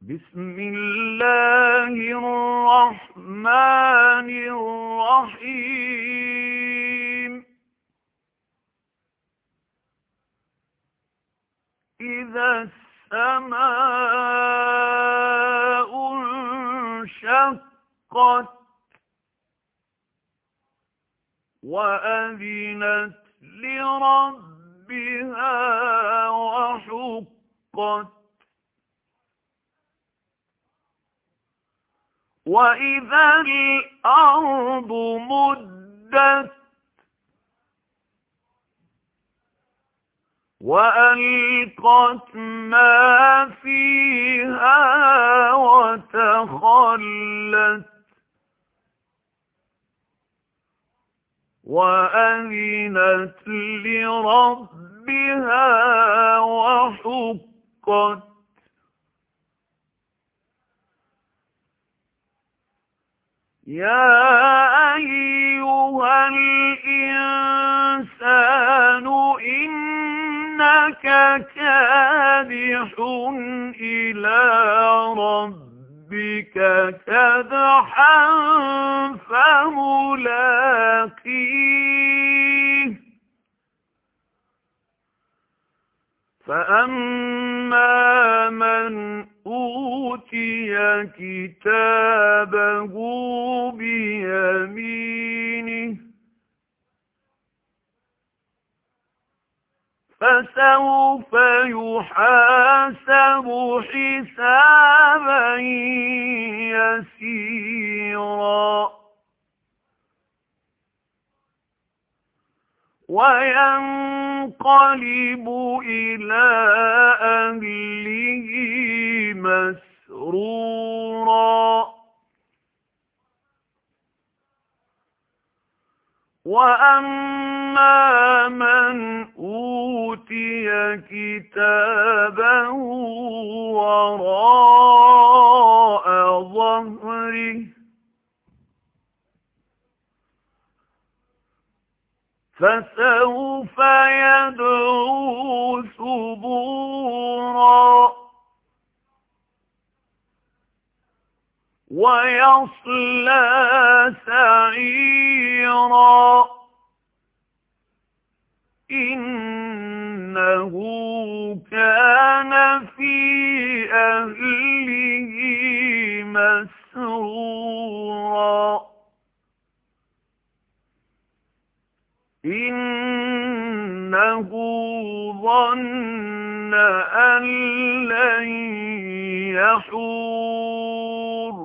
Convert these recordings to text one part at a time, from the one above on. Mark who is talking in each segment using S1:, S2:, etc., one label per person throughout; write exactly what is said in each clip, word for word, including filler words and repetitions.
S1: بسم الله الرحمن الرحيم إذا السماء انشقت وأذنت لربها وحقت وإذا الأرض مدت وألقت ما فيها وتخلت وأذنت لربها وحقت يا أيها الإنسان إنك كادح إلى ربك كدحا فملاقيه فأما من أوتي كتابه بيمينه فسوف يحاسب حسابا يسيرا وينقلب إلى أهله مسرورا وأما من أوتي كتابه وراء ظهره فسوف يدعو ثبورا ويصلى سعيرا إنه كان في أهله مسرورا إنه ظن أن لن يحور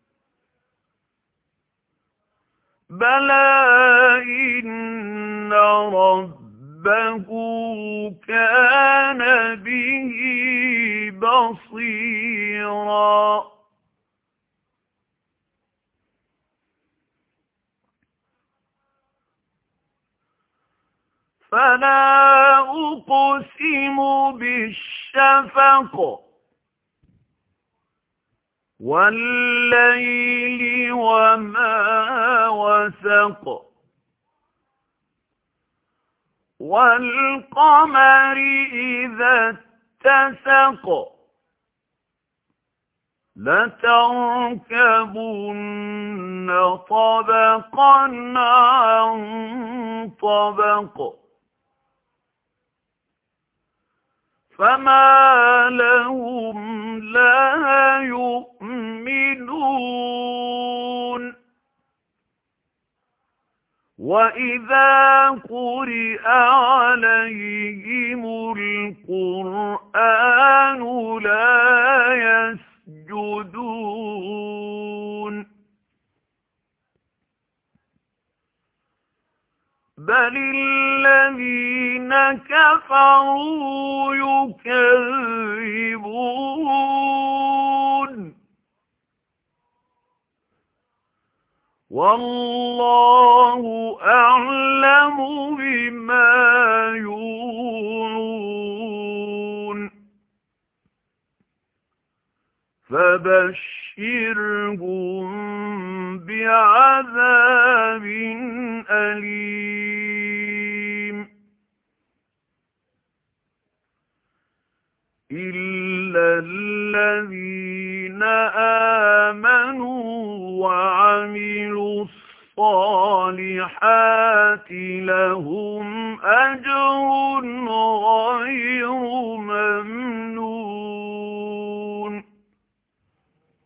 S1: بلى إن ربه كان به بصيرا فلا أقسم بالشفق والليل وما وسق والقمر إذا اتسق لتركبن طبقا عن طبق فما لهم لا يؤمنون وإذا قرئ عليهم القرآن لا يسجدون بل الذين كفروا يكذبون والله أعلم بما يوعون فبشرهم بعذاب أليم إِلَّا الَّذِينَ آمَنُوا وَعَمِلُوا الصَّالِحَاتِ